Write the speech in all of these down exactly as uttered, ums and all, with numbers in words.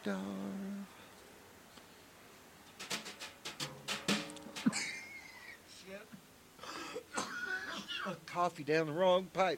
Darv. Shit. Coffee down the wrong pipe.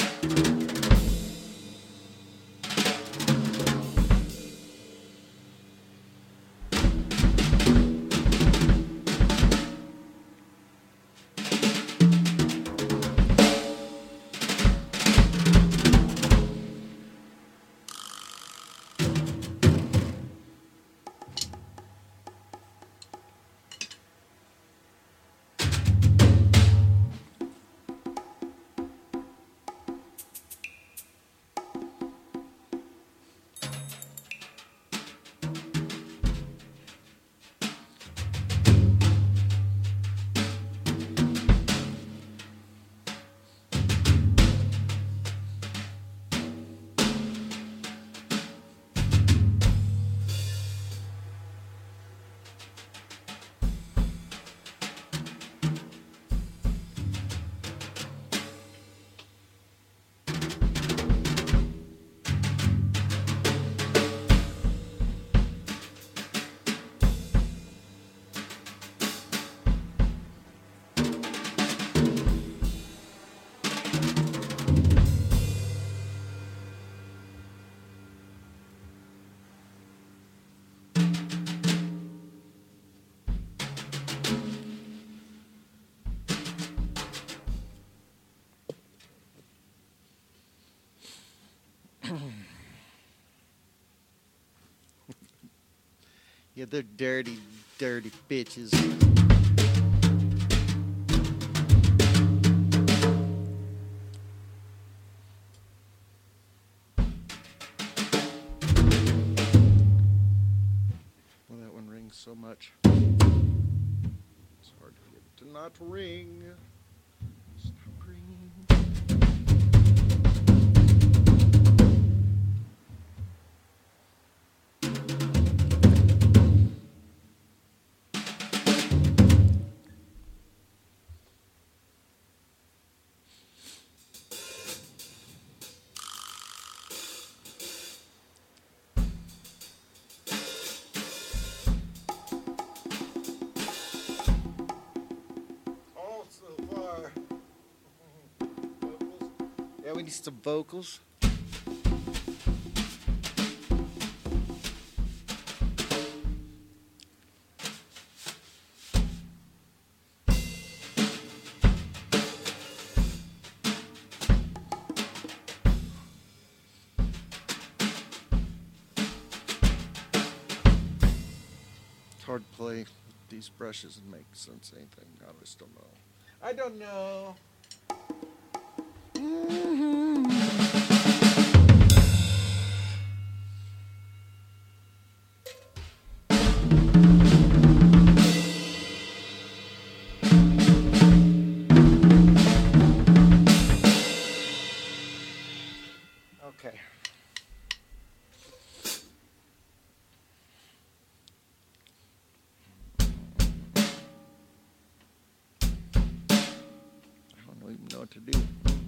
Yeah, they're dirty, dirty bitches. Well, that one rings so much. It's hard to get it to not ring. Stop ringing. Yeah, we need some vocals. It's hard to play with these brushes and make sense of anything. I just don't know. I don't know. Okay. I don't even know what to do.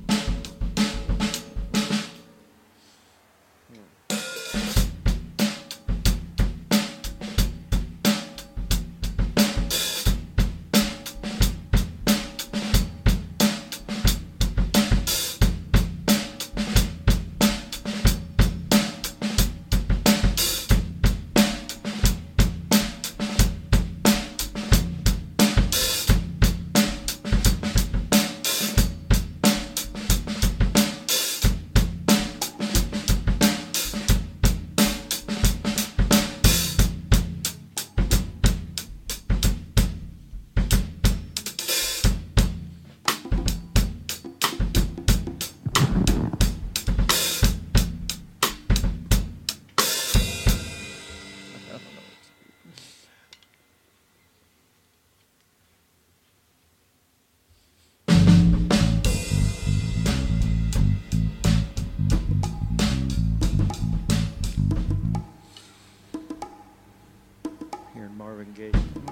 Marvin Gaye.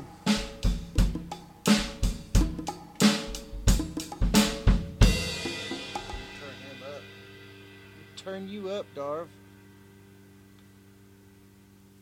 Turn him up. Turn you up, Darv.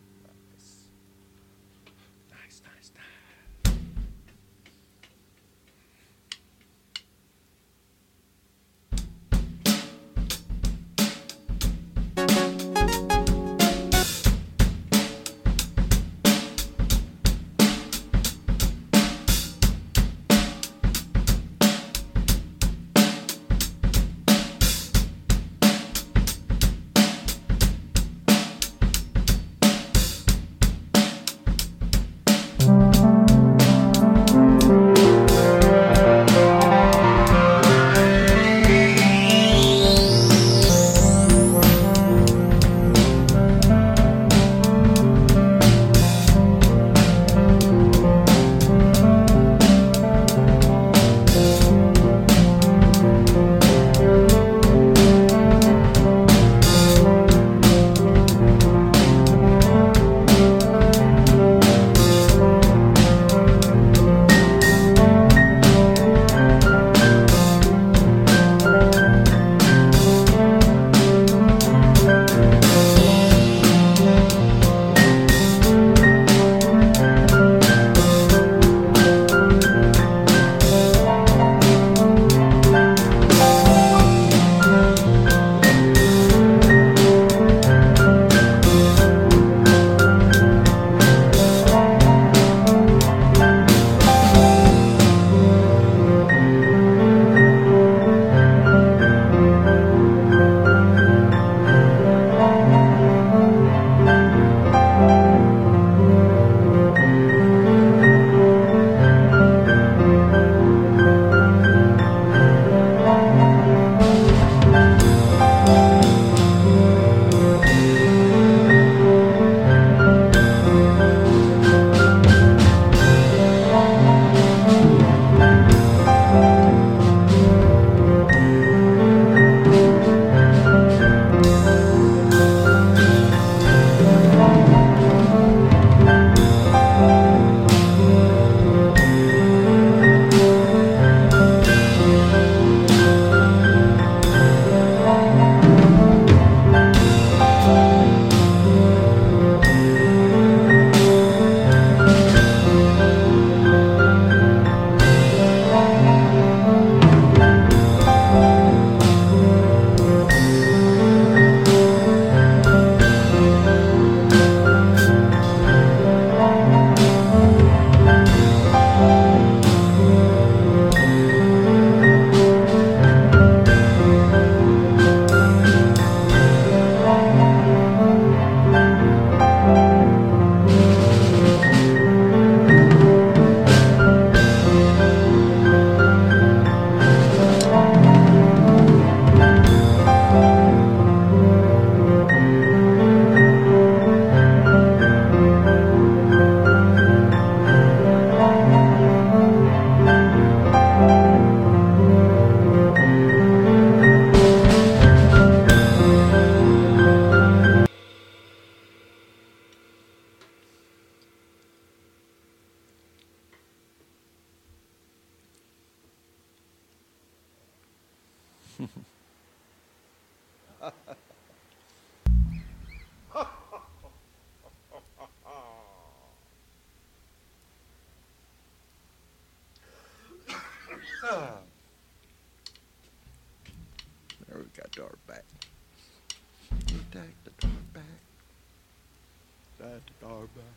There we got Darv back. Take the Darv back. Take the Darv back.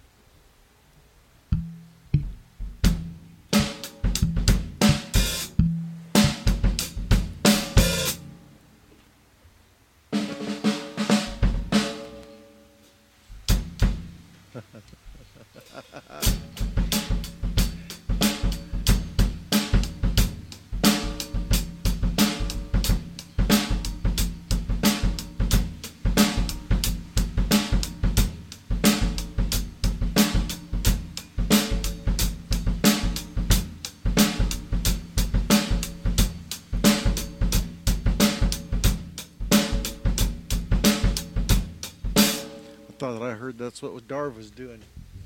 I thought I heard that's what Darv was doing.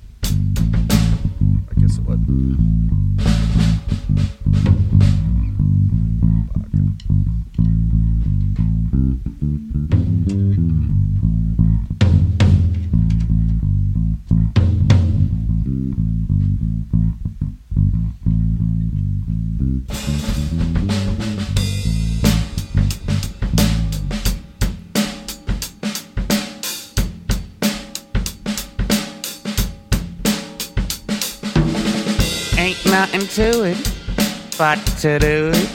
I guess it wasn't. Ain't nothing to it but to do it.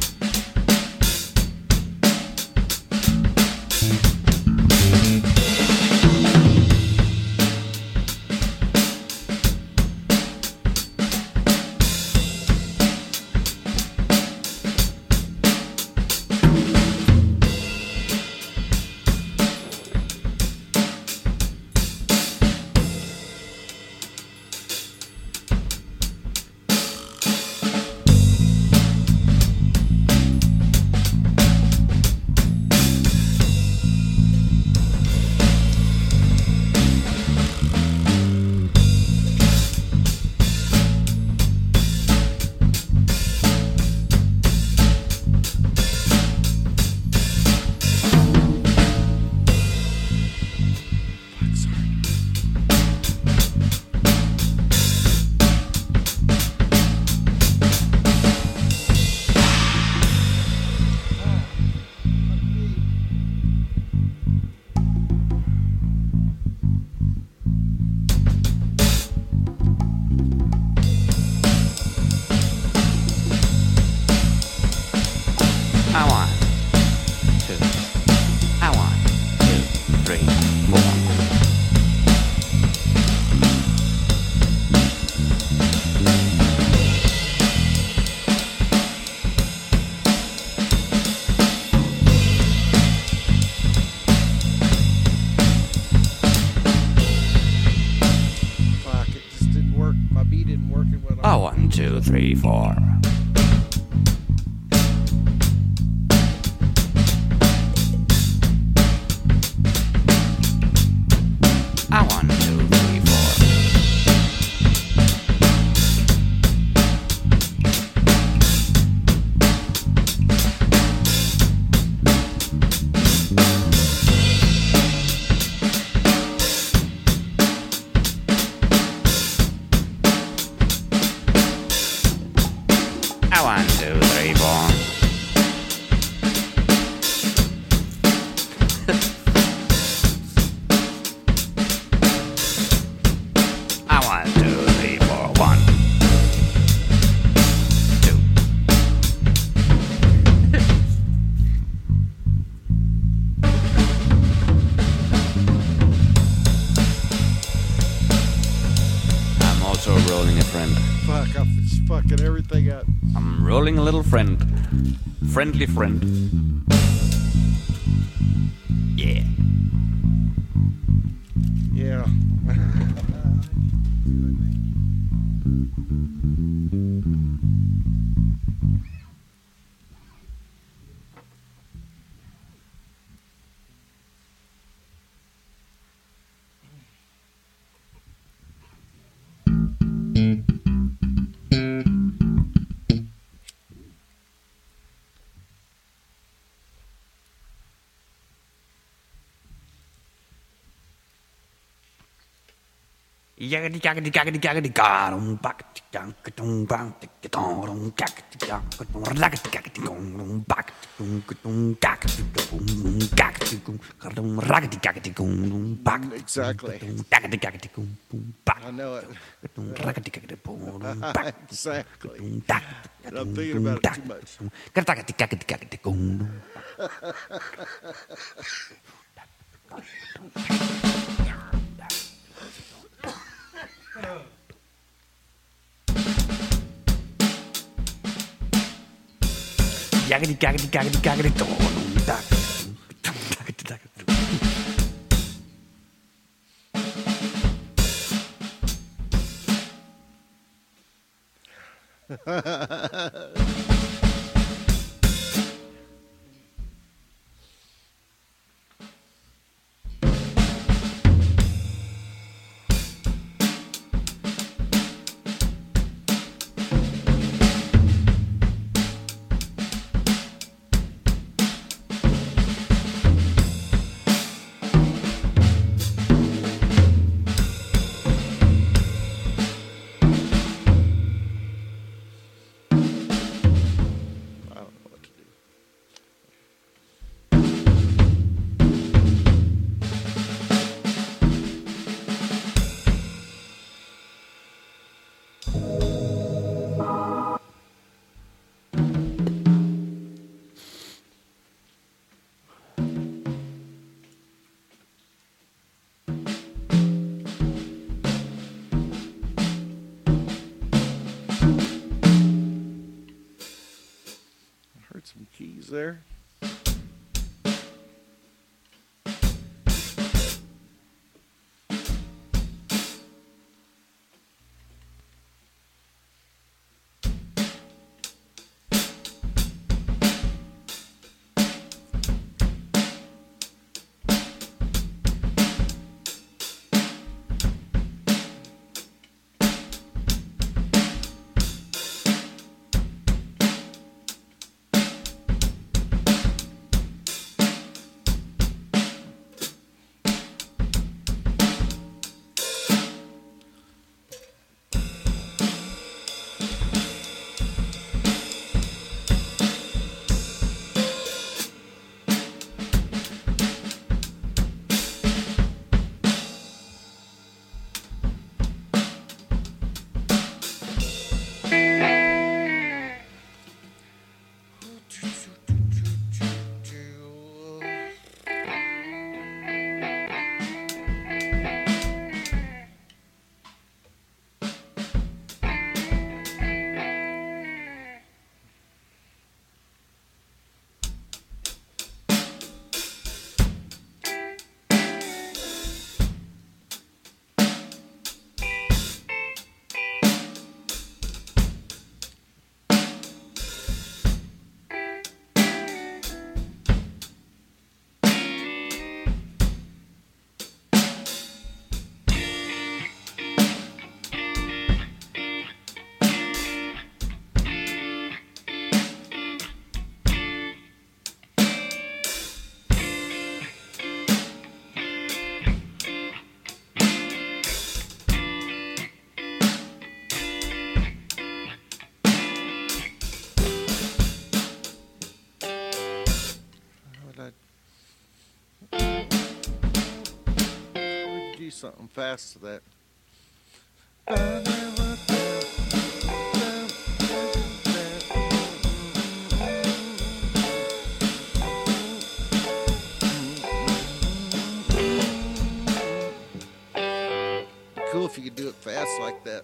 Oh, one, two, three, four. Ah, one, two, three, four. Ah, one, two, three, four. I want two, three, four, one, two. I'm also rolling a friend. Fuck, I'm just fucking everything up. I'm rolling a little friend. Friendly friend. Yeah. Yeah. Yaggity gaggity gaggity gaggity gadum back dum gadum bang gadum gaggity gadum raggity gaggity gum back dum gadum gaggity gum gaggity gum gadum raggity gaggity gum back Exactly. gaggity gaggity gum back. I know it. Gadum raggity gaggity gum back. Exactly. Gadum gaggity And I'm thinking about it too much. gaggity gaggity gaggity gum. Yaggity gaggity gaggity gaggity dum dack dum daggity daggity. I don't know what to do. I heard some keys there. Do something fast to that. Cool if you could do it fast like that.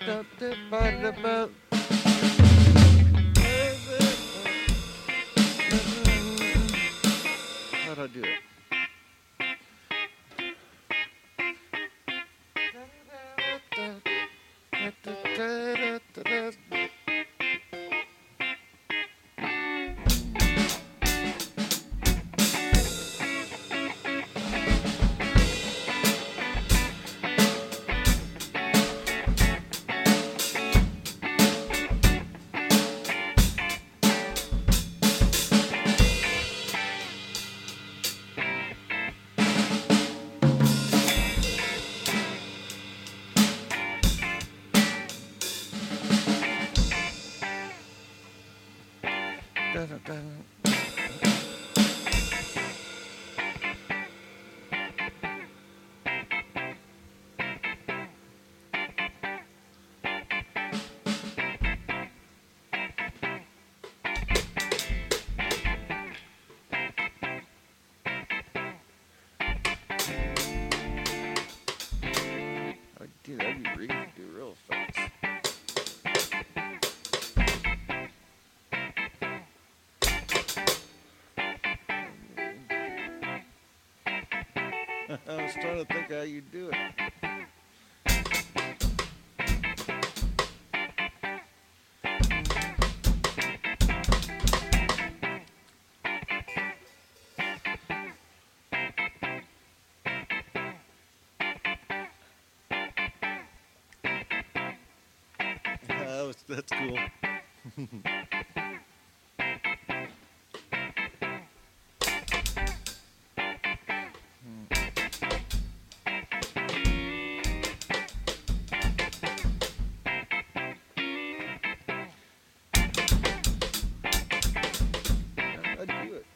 How'd I do it? Dude, that'd be really do real fast. I was trying to think how you do it. Uh, that's cool. I'd do it.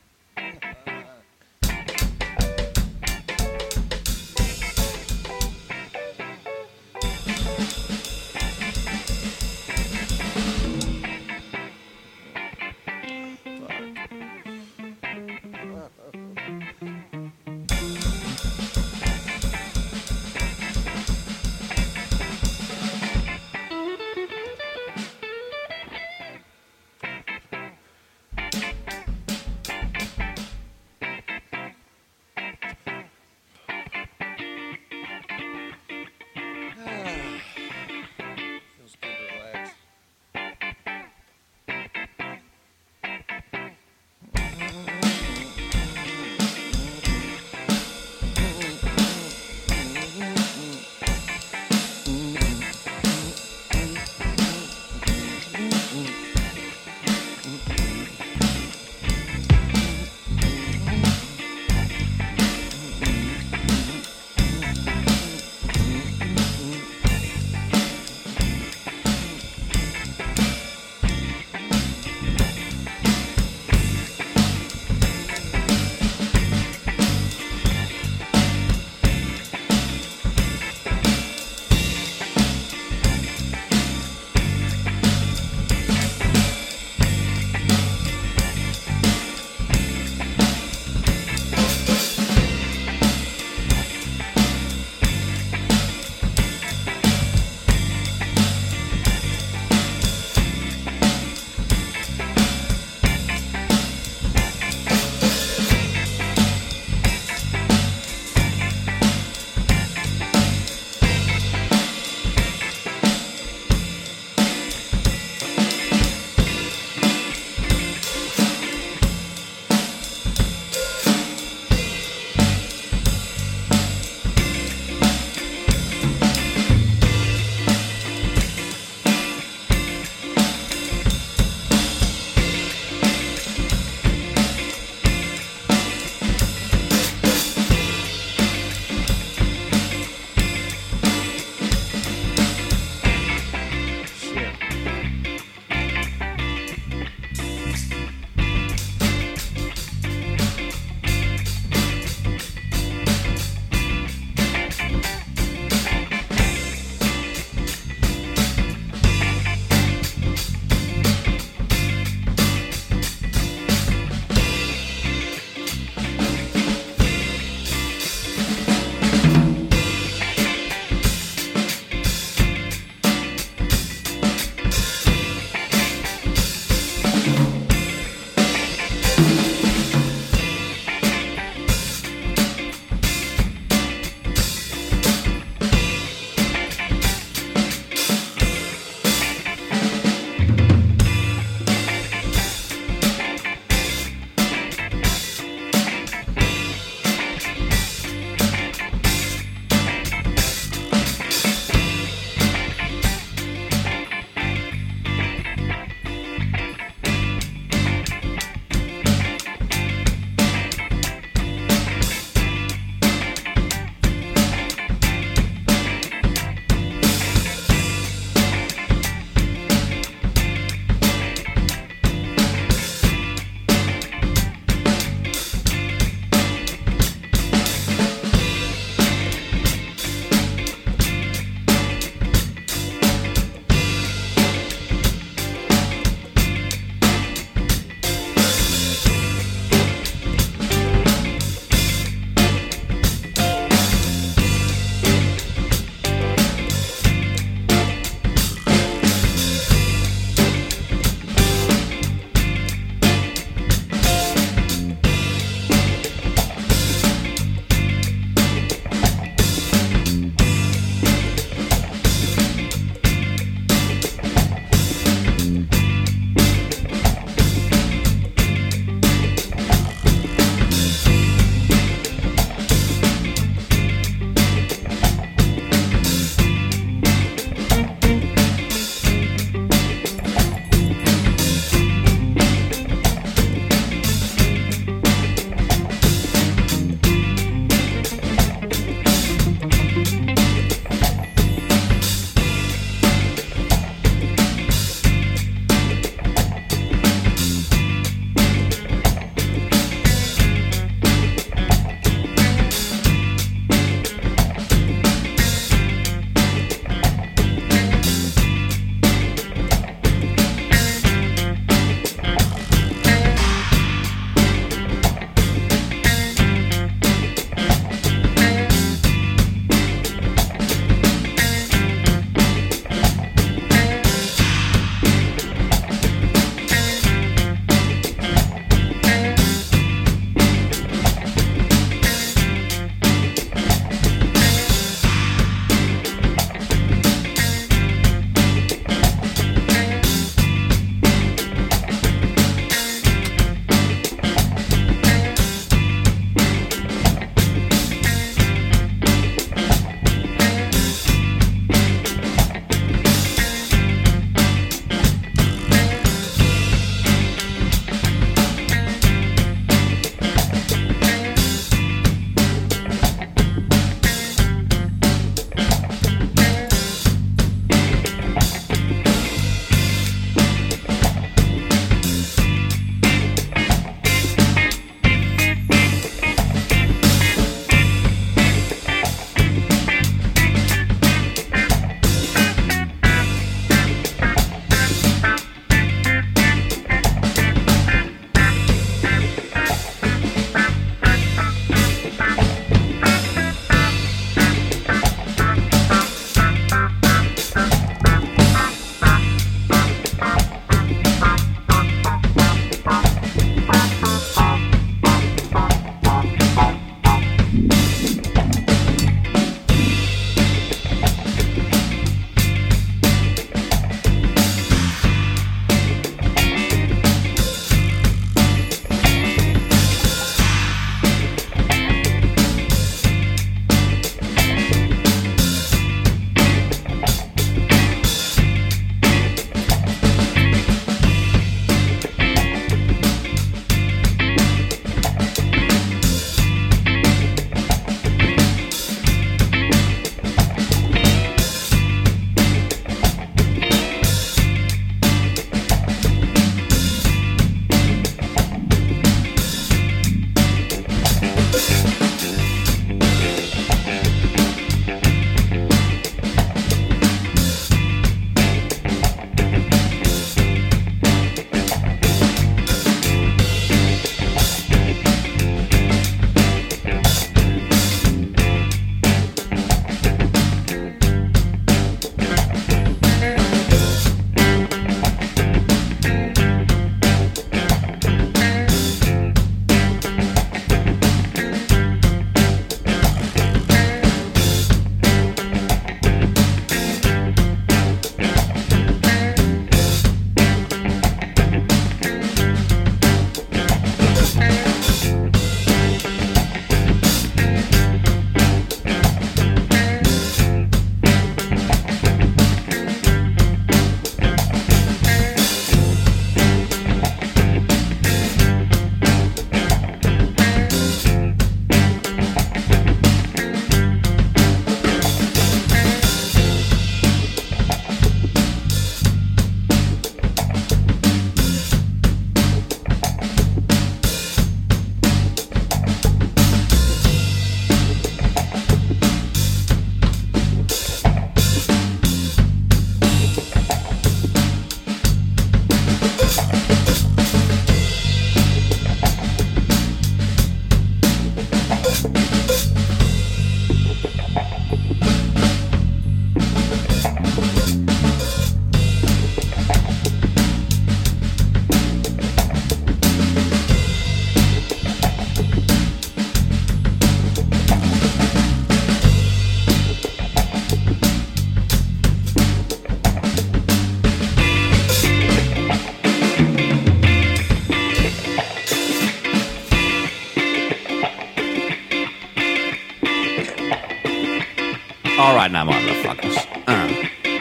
motherfuckers. Uh.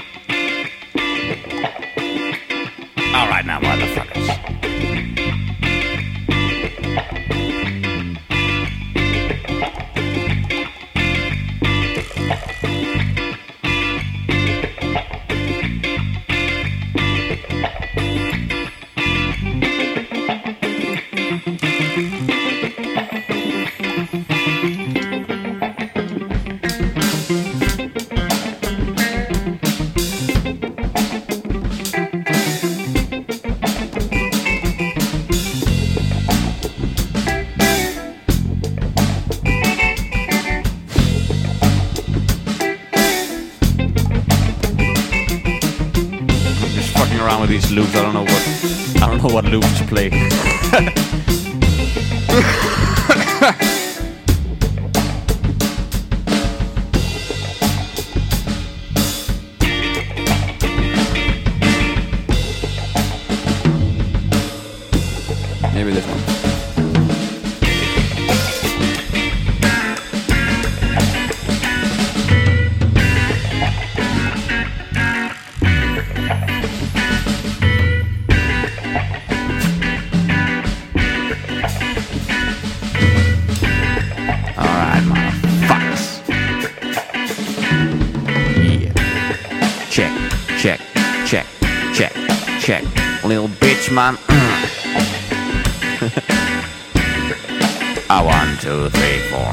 All right now, motherfuckers. Around with these loops, I don't know what I don't know what loops to play. Maybe this one. Check, check, check, check. Little bitch, man. A one, two, three, four.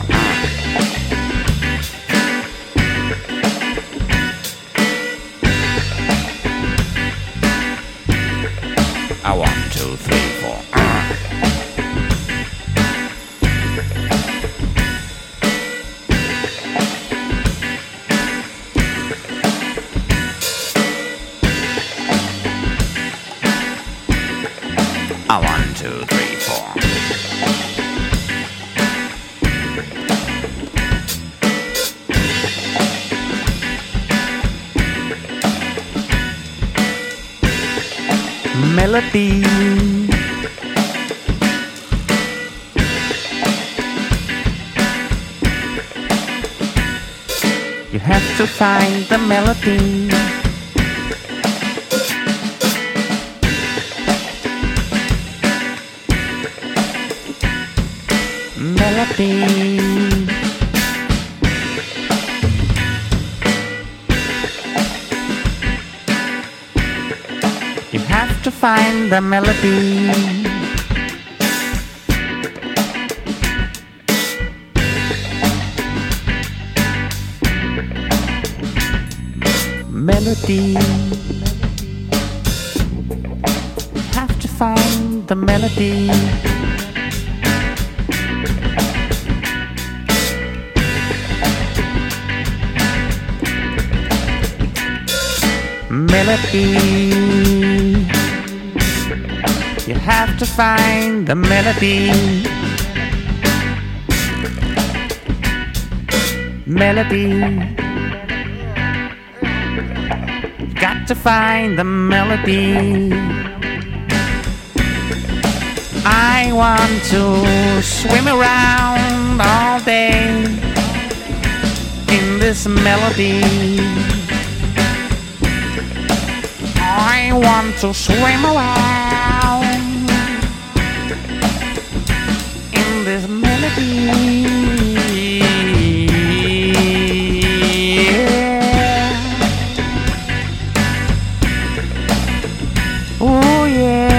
A one, two, three, four. A one, two, three, four. Melody. You have to find the melody. Melody. You have to find the melody. Melody. You have to find the melody. Melody. You have to find the melody. Melody. Got to find the melody. I want to swim around all day in this melody. I want to swim around in this melody. Yeah. Oh yeah.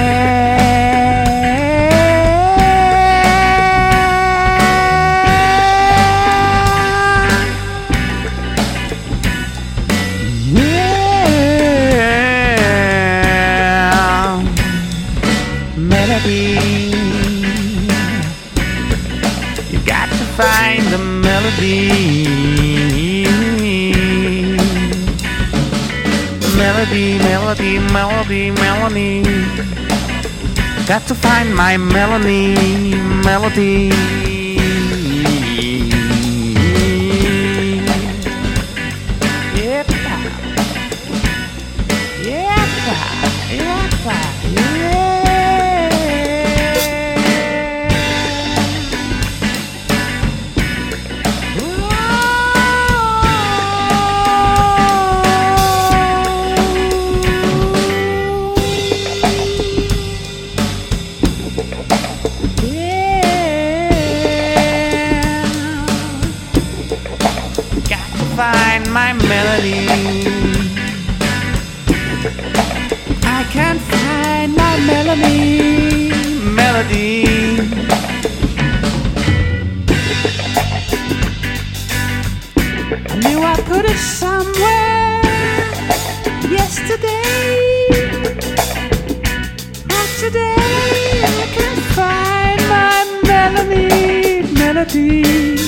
Melody. You got to find the melody. Melody, melody, melody, melody. Got to find my melody, melody. Yep. Yep. Yep. Yeah. melody, melody. I knew I put it somewhere yesterday, but today I can't find my melody, melody.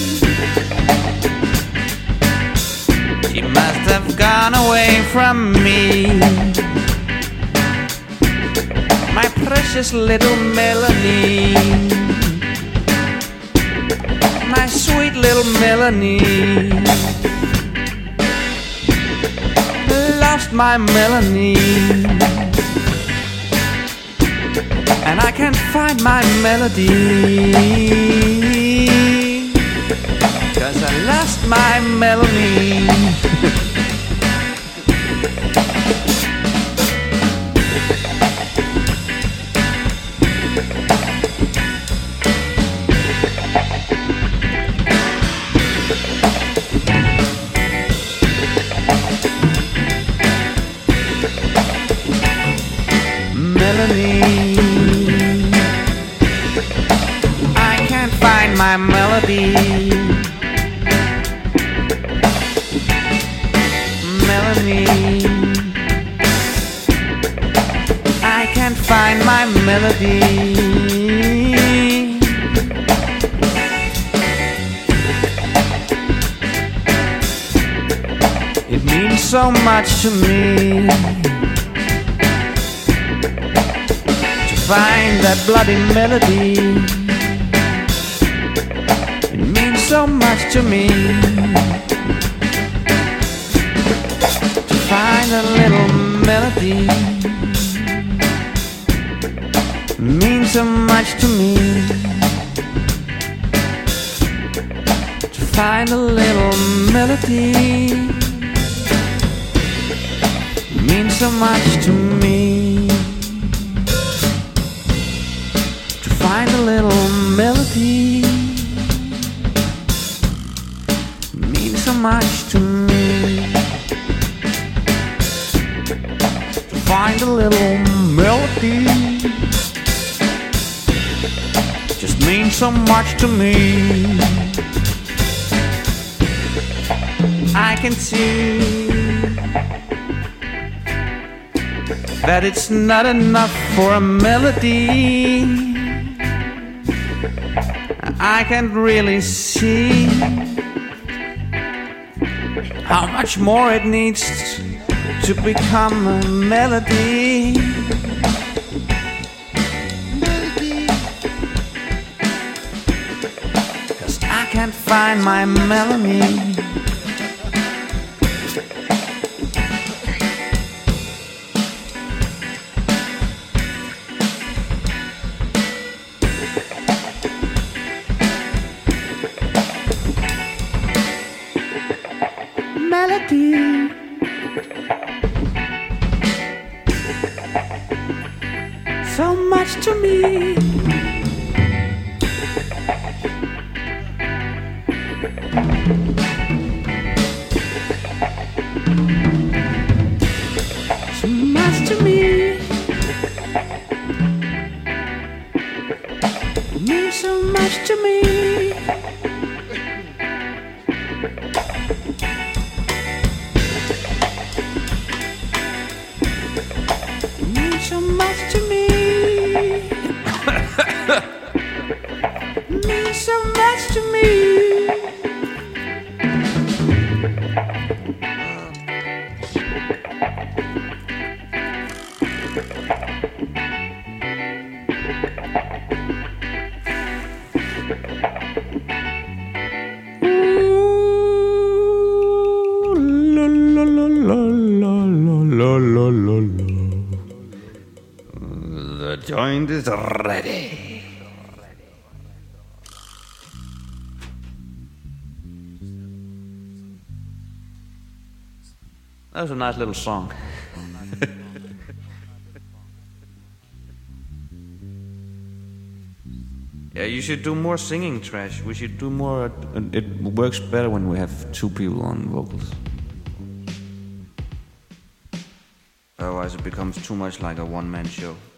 She must have gone away from me, my precious little Melanie, my sweet little Melanie. Lost my Melanie, and I can't find my melody, 'cause I lost my Melanie. Melanie, I can't find my melody. Melanie, I can't find my melody. It means so much to me find that bloody melody. It means so much to me to find a little melody. It means so much to me to find a little melody. It means so much to me. Find a little melody, means so much to me. To find a little melody just means so much to me. I can see that it's not enough for a melody. I can't really see how much more it needs to become a melody. Melody. 'Cause I can't find my melody. Melody, so much to me. So much to me. It means so much to me. So much to me. Means so much to me. Ooh, la la la la la la la la la. The joint is ready. That was a nice little song. Yeah, you should do more singing, Trash. We should do more. It works better when we have two people on vocals. Otherwise, it becomes too much like a one-man show.